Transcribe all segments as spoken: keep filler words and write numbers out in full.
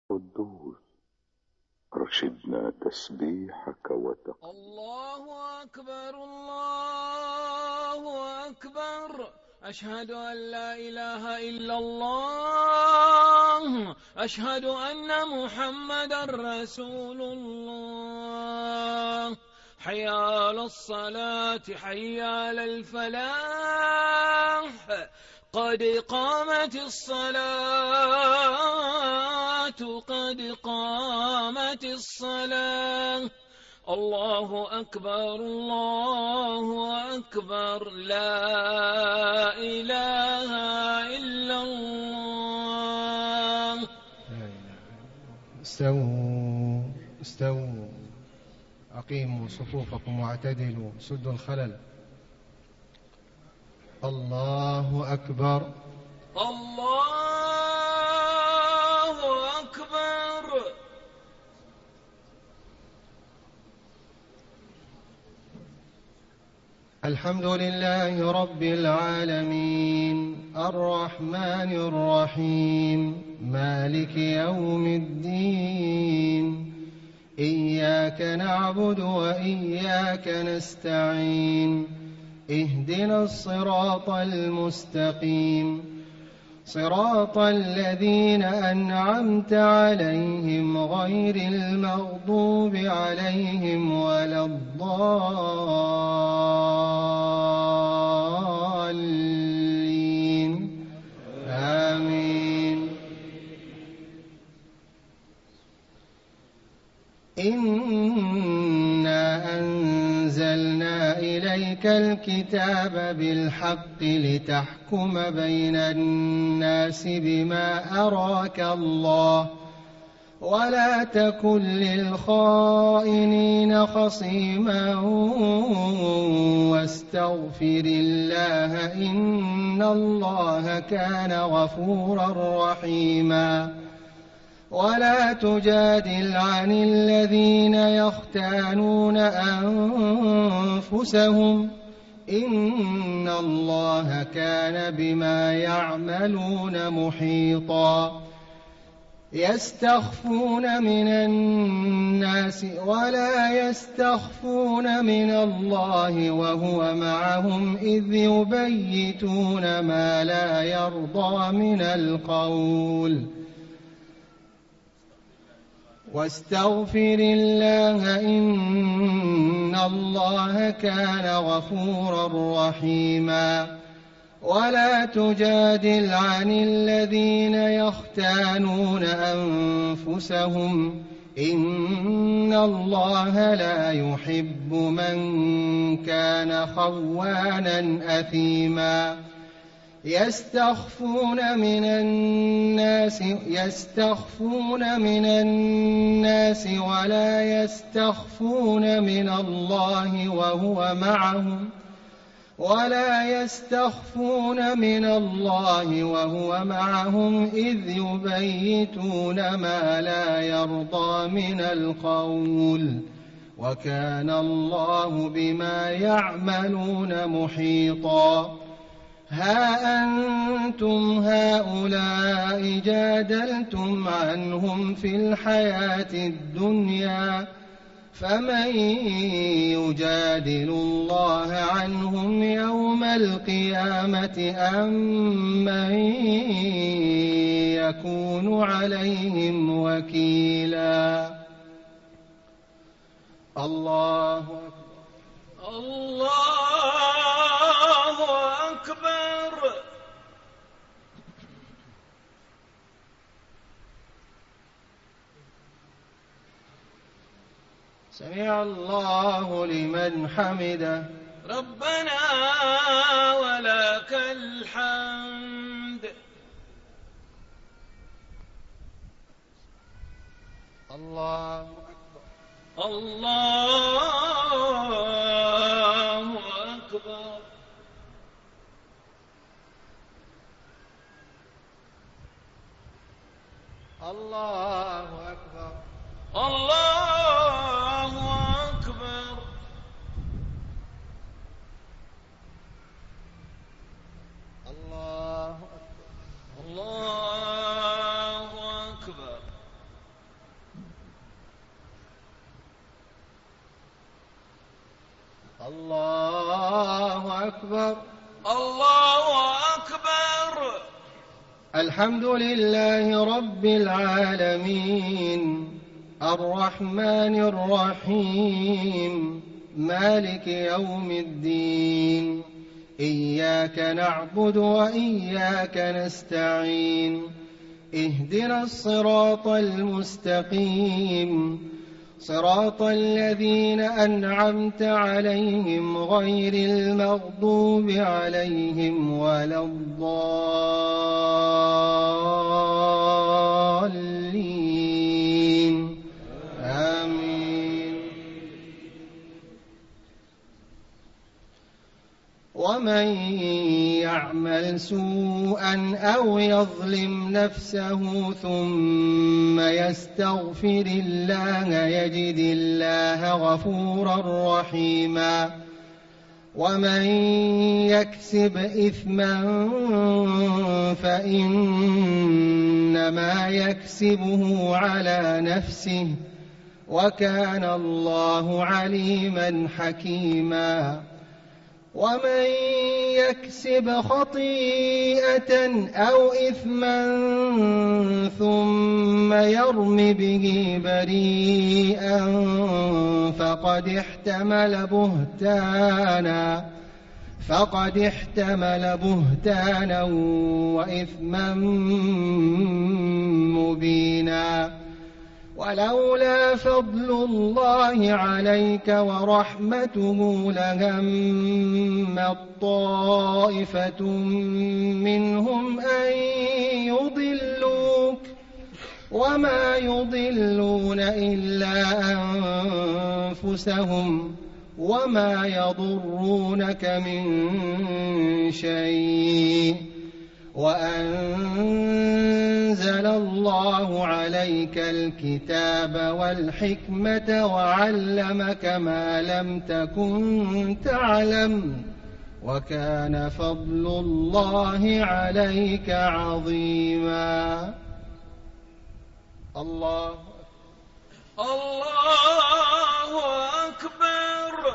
قدوس رشدنا تسبيحك وتقديسك. الله أكبر الله أكبر، أشهد أن لا إله إلا الله، أشهد أن محمدا رسول الله. حي على الصلاة حي على الفلاح، قد قامت الصلاة قد قامت الصلاة. الله أكبر الله أكبر، لا إله إلا الله. استووا استووا، أقيموا صفوفكم واعتدلوا، سدوا الخلل. الله أكبر الله أكبر. الحمد لله رب العالمين، الرحمن الرحيم، مالك يوم الدين. إياك نعبد وإياك نستعين، اهدنا الصراط المستقيم، صراط الذين أنعمت عليهم غير المغضوب عليهم ولا الضالين، آمين. إنا أنزلنا إليك الكتاب بالحق لتحكم بين الناس بما أراك الله، ولا تكن للخائنين خصيما، واستغفر الله إن الله كان غفورا رحيما. ولا تجادل عن الذين يختانون أنفسهم، إن الله كان بما يعملون محيطا. يستخفون من الناس ولا يستخفون من الله وهو معهم إذ يبيتون ما لا يرضى من القول. واستغفر الله إن الله كان غفورا رحيما. ولا تجادل عن الذين يختانون أنفسهم، إن الله لا يحب من كان خوانا أثيما. يستخفون من الناس يستخفون من الناس ولا يستخفون من الله وهو معهم ولا يستخفون من الله وهو معهم إذ يبيتون ما لا يرضى من القول، وكان الله بما يعملون محيطا. ها أنتم هؤلاء جادلتم عنهم في الحياة الدنيا، فمن يجادل الله عنهم يوم القيامة أم من يكون عليهم وكيلا. الله أكبر الله أكبر. سمع الله لمن حمده. ربنا ولك الحمد. الله أكبر الله أكبر. الله أكبر الله أكبر. الله أكبر الله أكبر. الله أكبر. الله أكبر. الحمد لله رب العالمين الرحمن الرحيم مالك يوم الدين إياك نعبد وإياك نستعين اهدنا الصراط المستقيم صراط الذين أنعمت عليهم غير المغضوب عليهم ولا الضالين آمين. ومن يعمل سوءا أو يظلم نفسه ثم يستغفر الله يجد الله غفورا رحيما. ومن يكسب إثما فإنما يكسبه على نفسه وكان الله عليما حكيما. ومن يكسب خطيئة أو إثما ثم يرم به بريئا فقد احتمل بهتانا فقد احتمل بهتانا وإثما مبينا. ولولا فضل الله عليك ورحمته لهم طائفة منهم أن يضلوك وما يضلون إلا أنفسهم وما يضرونك من شيء. وأنزل الله عليك الكتاب والحكمة وعلمك ما لم تكن تعلم وكان فضل الله عليك عظيما. الله الله أكبر.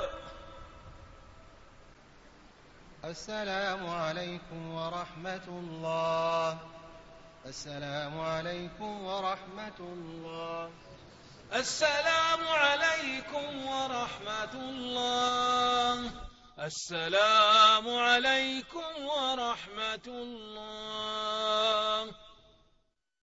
السلام عليكم ورحمة الله. السلام عليكم ورحمة الله. السلام عليكم ورحمة الله. السلام عليكم ورحمة الله.